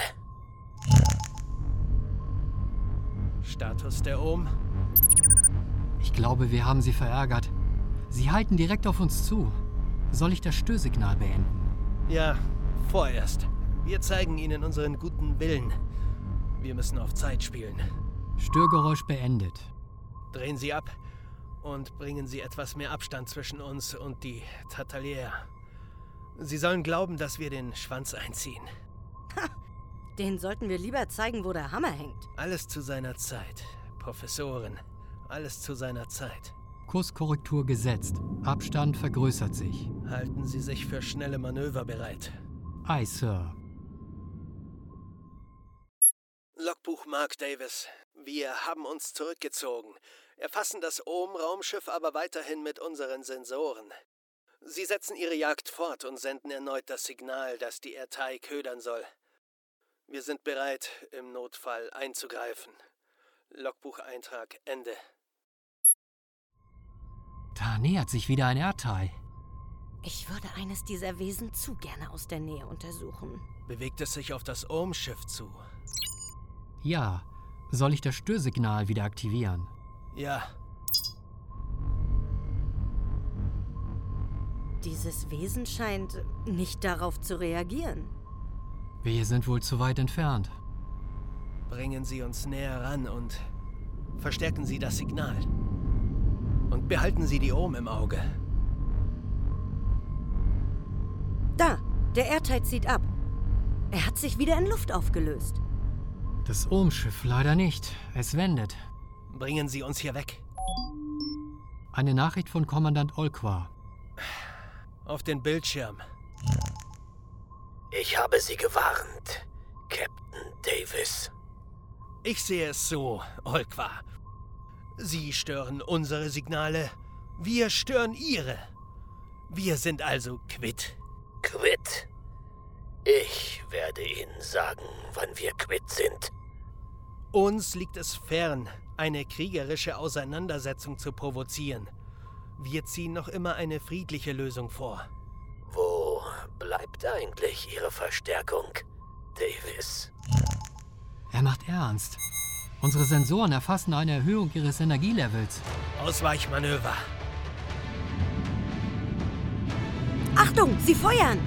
Status der Ohm? Ich glaube, wir haben sie verärgert. Sie halten direkt auf uns zu. Soll ich das Störsignal beenden? Ja, vorerst. Wir zeigen Ihnen unseren guten Willen. Wir müssen auf Zeit spielen. Störgeräusch beendet. Drehen Sie ab und bringen Sie etwas mehr Abstand zwischen uns und die Tatalea. Sie sollen glauben, dass wir den Schwanz einziehen. Ha, den sollten wir lieber zeigen, wo der Hammer hängt. Alles zu seiner Zeit, Professorin. Alles zu seiner Zeit. Kurskorrektur gesetzt. Abstand vergrößert sich. Halten Sie sich für schnelle Manöver bereit. Aye, Sir. Logbuch Mark Davis. Wir haben uns zurückgezogen, erfassen das Ohm-Raumschiff aber weiterhin mit unseren Sensoren. Sie setzen ihre Jagd fort und senden erneut das Signal, das die Erdteil ködern soll. Wir sind bereit, im Notfall einzugreifen. Logbucheintrag Ende. Da nähert sich wieder ein Erdteil. Ich würde eines dieser Wesen zu gerne aus der Nähe untersuchen. Bewegt es sich auf das Ohm-Schiff zu? Ja. Soll ich das Störsignal wieder aktivieren? Ja. Dieses Wesen scheint nicht darauf zu reagieren. Wir sind wohl zu weit entfernt. Bringen Sie uns näher ran und verstärken Sie das Signal. Und behalten Sie die Ohm im Auge. Da, der Erdteil zieht ab. Er hat sich wieder in Luft aufgelöst. Das Ohm-Schiff leider nicht. Es wendet. Bringen Sie uns hier weg. Eine Nachricht von Kommandant Olqua. Auf den Bildschirm. Ich habe Sie gewarnt, Captain Davis. Ich sehe es so, Olqua. Sie stören unsere Signale, wir stören Ihre. Wir sind also quitt. Quitt? Ich werde Ihnen sagen, wann wir quitt sind. Uns liegt es fern, eine kriegerische Auseinandersetzung zu provozieren. Wir ziehen noch immer eine friedliche Lösung vor. Wo bleibt eigentlich Ihre Verstärkung, Davis? Er macht ernst. Unsere Sensoren erfassen eine Erhöhung ihres Energielevels. Ausweichmanöver. Achtung, sie feuern!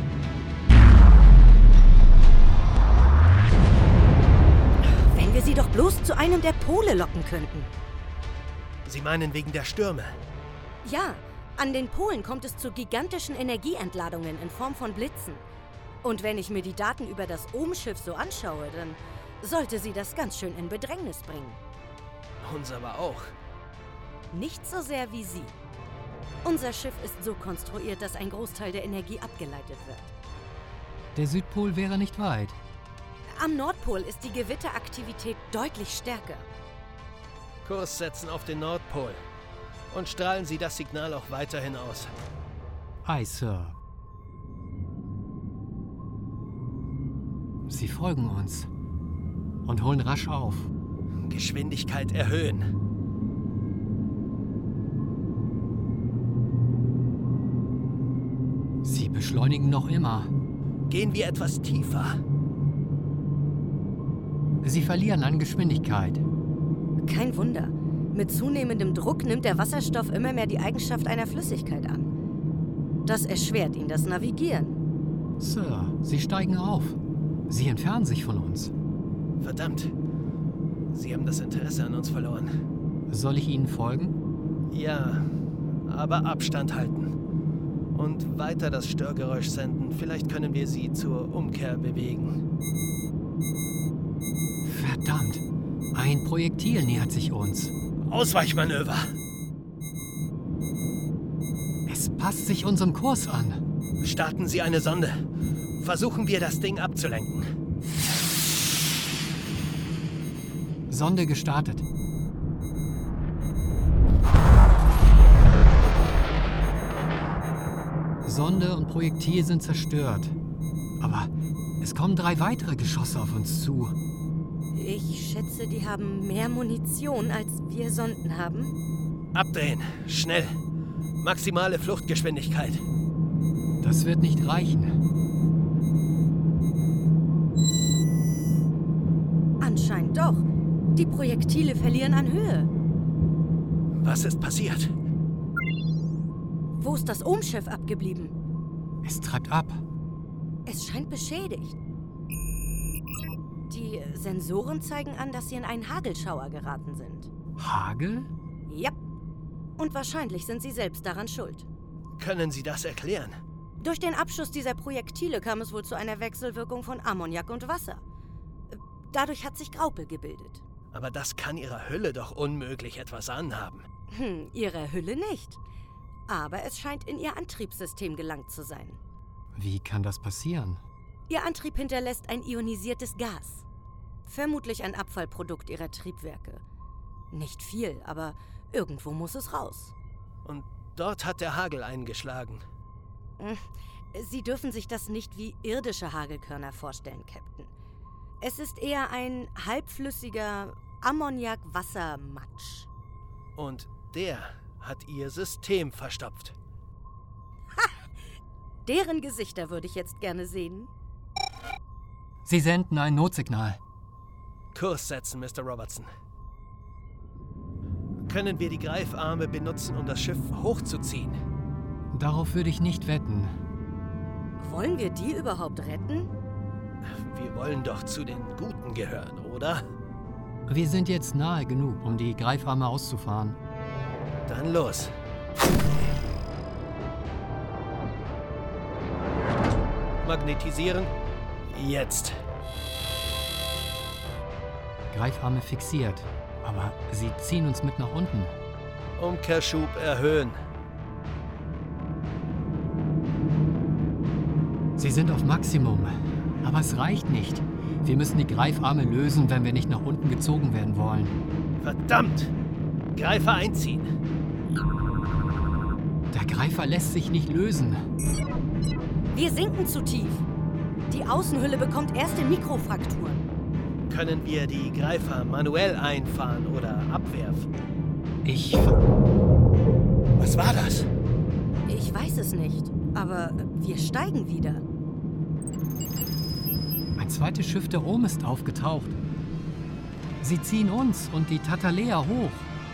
Wenn wir sie doch bloß zu einem der Pole locken könnten. Sie meinen wegen der Stürme? Ja, an den Polen kommt es zu gigantischen Energieentladungen in Form von Blitzen. Und wenn ich mir die Daten über das Ohm-Schiff so anschaue, dann sollte sie das ganz schön in Bedrängnis bringen. Uns aber auch. Nicht so sehr wie Sie. Unser Schiff ist so konstruiert, dass ein Großteil der Energie abgeleitet wird. Der Südpol wäre nicht weit. Am Nordpol ist die Gewitteraktivität deutlich stärker. Kurs setzen auf den Nordpol. Und strahlen Sie das Signal auch weiterhin aus. Aye, Sir. Sie folgen uns und holen rasch auf. Geschwindigkeit erhöhen. Sie beschleunigen noch immer. Gehen wir etwas tiefer. Sie verlieren an Geschwindigkeit. Kein Wunder. Mit zunehmendem Druck nimmt der Wasserstoff immer mehr die Eigenschaft einer Flüssigkeit an. Das erschwert ihn das Navigieren. Sir, Sie steigen auf. Sie entfernen sich von uns. Verdammt. Sie haben das Interesse an uns verloren. Soll ich Ihnen folgen? Ja, aber Abstand halten. Und weiter das Störgeräusch senden. Vielleicht können wir Sie zur Umkehr bewegen. Verdammt. Ein Projektil nähert sich uns. Ausweichmanöver. Es passt sich unserem Kurs an. Starten Sie eine Sonde. Versuchen wir, das Ding abzulenken. Sonde gestartet. Sonde und Projektil sind zerstört. Aber es kommen drei weitere Geschosse auf uns zu. Ich schätze, die haben mehr Munition, als wir Sonden haben. Abdrehen. Schnell. Maximale Fluchtgeschwindigkeit. Das wird nicht reichen. Anscheinend doch. Die Projektile verlieren an Höhe. Was ist passiert? Wo ist das Ohm-Schiff abgeblieben? Es treibt ab. Es scheint beschädigt. Die Sensoren zeigen an, dass sie in einen Hagelschauer geraten sind. Hagel? Ja. Und wahrscheinlich sind sie selbst daran schuld. Können Sie das erklären? Durch den Abschuss dieser Projektile kam es wohl zu einer Wechselwirkung von Ammoniak und Wasser. Dadurch hat sich Graupel gebildet. Aber das kann Ihrer Hülle doch unmöglich etwas anhaben. Hm, ihrer Hülle nicht. Aber es scheint in ihr Antriebssystem gelangt zu sein. Wie kann das passieren? Ihr Antrieb hinterlässt ein ionisiertes Gas. Vermutlich ein Abfallprodukt ihrer Triebwerke. Nicht viel, aber irgendwo muss es raus. Und dort hat der Hagel eingeschlagen. Sie dürfen sich das nicht wie irdische Hagelkörner vorstellen, Captain. Es ist eher ein halbflüssiger Ammoniak-Wasser-Matsch. Und der hat ihr System verstopft. Ha! Deren Gesichter würde ich jetzt gerne sehen. Sie senden ein Notsignal. Kurs setzen, Mister Robertson. Können wir die Greifarme benutzen, um das Schiff hochzuziehen? Darauf würde ich nicht wetten. Wollen wir die überhaupt retten? Wir wollen doch zu den Guten gehören, oder? Wir sind jetzt nahe genug, um die Greifarme auszufahren. Dann los. Magnetisieren. Jetzt. Greifarme fixiert, aber sie ziehen uns mit nach unten. Umkehrschub erhöhen. Sie sind auf Maximum, aber es reicht nicht. Wir müssen die Greifarme lösen, wenn wir nicht nach unten gezogen werden wollen. Verdammt! Greifer einziehen. Der Greifer lässt sich nicht lösen. Wir sinken zu tief. Die Außenhülle bekommt erste Mikrofrakturen. Können wir die Greifer manuell einfahren oder abwerfen? Ich... Was war das? Ich weiß es nicht, aber wir steigen wieder. Ein zweites Schiff der Ohm ist aufgetaucht. Sie ziehen uns und die Tatalea hoch.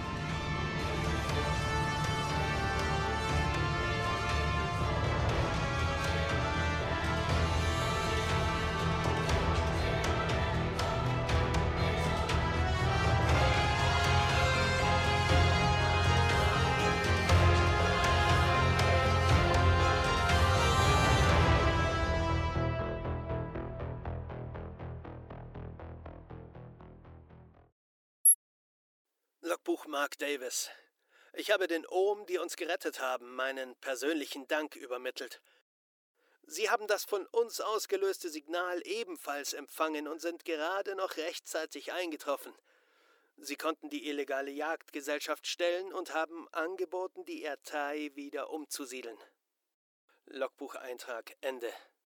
Logbuch Mark Davis. Ich habe den Ohm, die uns gerettet haben, meinen persönlichen Dank übermittelt. Sie haben das von uns ausgelöste Signal ebenfalls empfangen und sind gerade noch rechtzeitig eingetroffen. Sie konnten die illegale Jagdgesellschaft stellen und haben angeboten, die Ertai wieder umzusiedeln. Logbucheintrag Ende.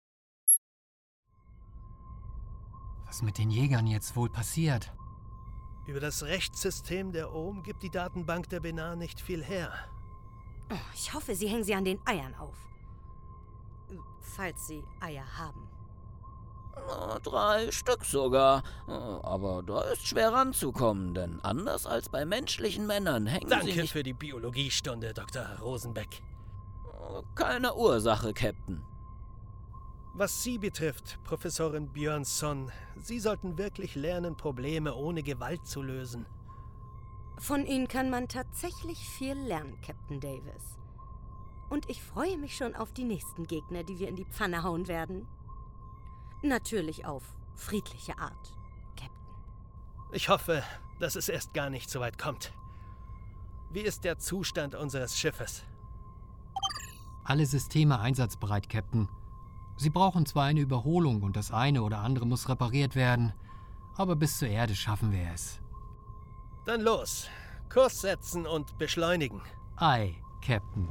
Was mit den Jägern jetzt wohl passiert? Über das Rechtssystem der Ohm gibt die Datenbank der Benar nicht viel her. Oh, ich hoffe, Sie hängen sie an den Eiern auf. Falls Sie Eier haben. Na, drei Stück sogar. Aber da ist schwer ranzukommen, denn anders als bei menschlichen Männern hängen Danke sie nicht... Danke für die Biologiestunde, Doktor Rosenbeck. Keine Ursache, Captain. Was Sie betrifft, Professorin Björnsson, Sie sollten wirklich lernen, Probleme ohne Gewalt zu lösen. Von Ihnen kann man tatsächlich viel lernen, Captain Davis. Und ich freue mich schon auf die nächsten Gegner, die wir in die Pfanne hauen werden. Natürlich auf friedliche Art, Captain. Ich hoffe, dass es erst gar nicht so weit kommt. Wie ist der Zustand unseres Schiffes? Alle Systeme einsatzbereit, Captain. Sie brauchen zwar eine Überholung und das eine oder andere muss repariert werden, aber bis zur Erde schaffen wir es. Dann los. Kurs setzen und beschleunigen. Aye, Captain.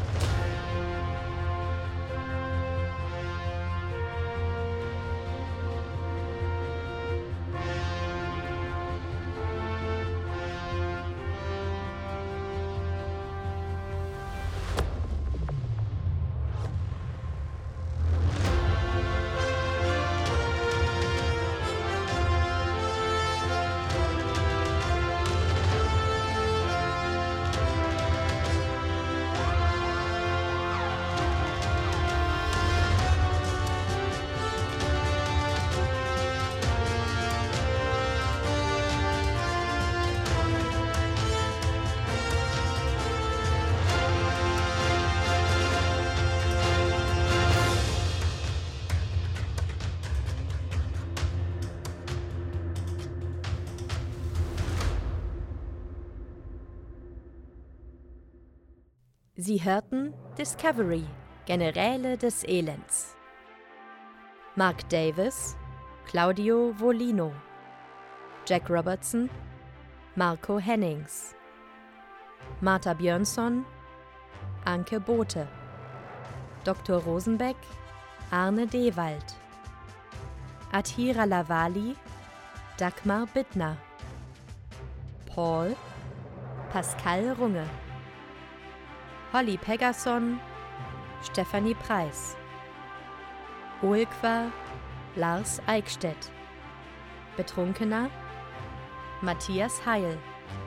Sie hörten Discovery, Generäle des Elends. Mark Davis, Claudio Volino, Jack Robertson, Marco Hennings, Martha Björnsson, Anke Bothe, Doktor Rosenbeck, Arne Dewald, Athira Lavali, Dagmar Bittner, Paul, Pascal Runge, Holly Peggerson, Stefanie Preis, Oelqua, Lars Eickstedt, Betrunkener, Matthias Heil,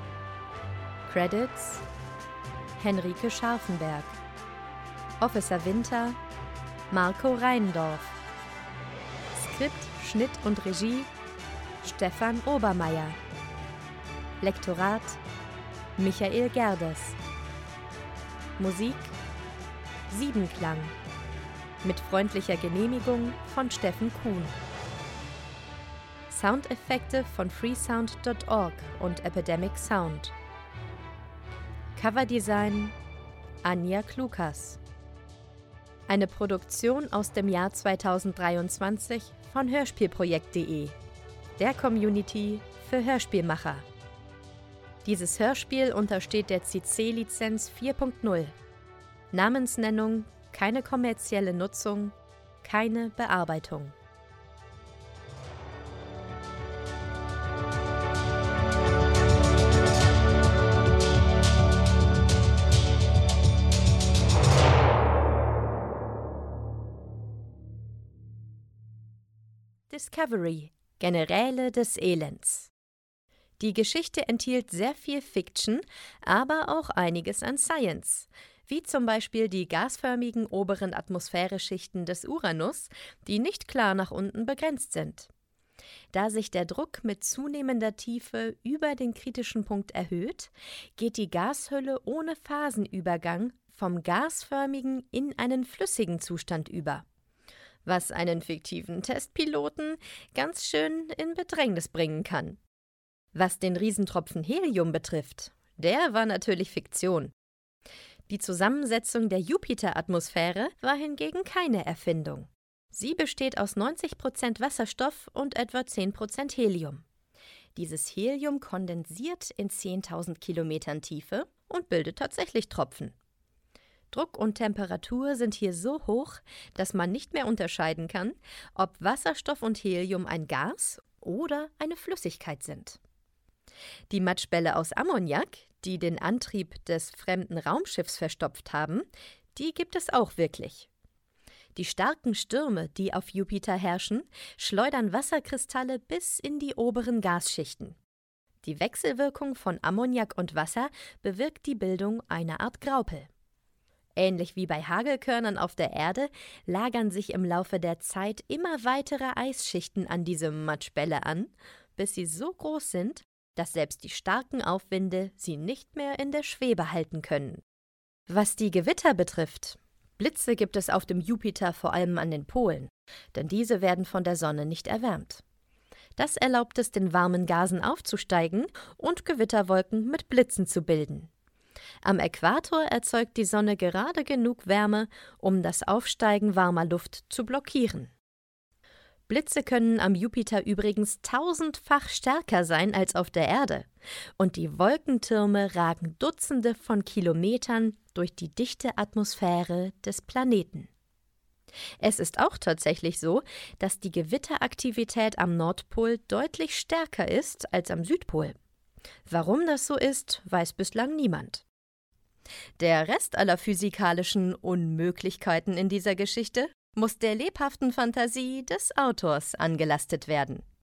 Credits, Henrike Scharfenberg, Officer Winter, Marco Reindorf, Skript, Schnitt und Regie, Stefan Obermeier, Lektorat, Michael Gerdes, Musik, Siebenklang, mit freundlicher Genehmigung von Steffen Kuhn. Soundeffekte von freesound Punkt org und Epidemic Sound. Coverdesign Anja Klukas. Eine Produktion aus dem Jahr zweitausenddreiundzwanzig von Hörspielprojekt punkt de, der Community für Hörspielmacher. Dieses Hörspiel untersteht der C C-Lizenz vier Punkt null. Namensnennung, keine kommerzielle Nutzung, keine Bearbeitung. Discovery – Generäle des Elends. Die Geschichte enthielt sehr viel Fiction, aber auch einiges an Science, wie zum Beispiel die gasförmigen oberen Atmosphäreschichten des Uranus, die nicht klar nach unten begrenzt sind. Da sich der Druck mit zunehmender Tiefe über den kritischen Punkt erhöht, geht die Gashülle ohne Phasenübergang vom gasförmigen in einen flüssigen Zustand über, was einen fiktiven Testpiloten ganz schön in Bedrängnis bringen kann. Was den Riesentropfen Helium betrifft, der war natürlich Fiktion. Die Zusammensetzung der Jupiteratmosphäre war hingegen keine Erfindung. Sie besteht aus neunzig Prozent Wasserstoff und etwa zehn Prozent Helium. Dieses Helium kondensiert in zehntausend Kilometern Tiefe und bildet tatsächlich Tropfen. Druck und Temperatur sind hier so hoch, dass man nicht mehr unterscheiden kann, ob Wasserstoff und Helium ein Gas oder eine Flüssigkeit sind. Die Matschbälle aus Ammoniak, die den Antrieb des fremden Raumschiffs verstopft haben, die gibt es auch wirklich. Die starken Stürme, die auf Jupiter herrschen, schleudern Wasserkristalle bis in die oberen Gasschichten. Die Wechselwirkung von Ammoniak und Wasser bewirkt die Bildung einer Art Graupel. Ähnlich wie bei Hagelkörnern auf der Erde lagern sich im Laufe der Zeit immer weitere Eisschichten an diese Matschbälle an, bis sie so groß sind, dass selbst die starken Aufwinde sie nicht mehr in der Schwebe halten können. Was die Gewitter betrifft, Blitze gibt es auf dem Jupiter vor allem an den Polen, denn diese werden von der Sonne nicht erwärmt. Das erlaubt es den warmen Gasen aufzusteigen und Gewitterwolken mit Blitzen zu bilden. Am Äquator erzeugt die Sonne gerade genug Wärme, um das Aufsteigen warmer Luft zu blockieren. Blitze können am Jupiter übrigens tausendfach stärker sein als auf der Erde, und die Wolkentürme ragen Dutzende von Kilometern durch die dichte Atmosphäre des Planeten. Es ist auch tatsächlich so, dass die Gewitteraktivität am Nordpol deutlich stärker ist als am Südpol. Warum das so ist, weiß bislang niemand. Der Rest aller physikalischen Unmöglichkeiten in dieser Geschichte muss der lebhaften Fantasie des Autors angelastet werden.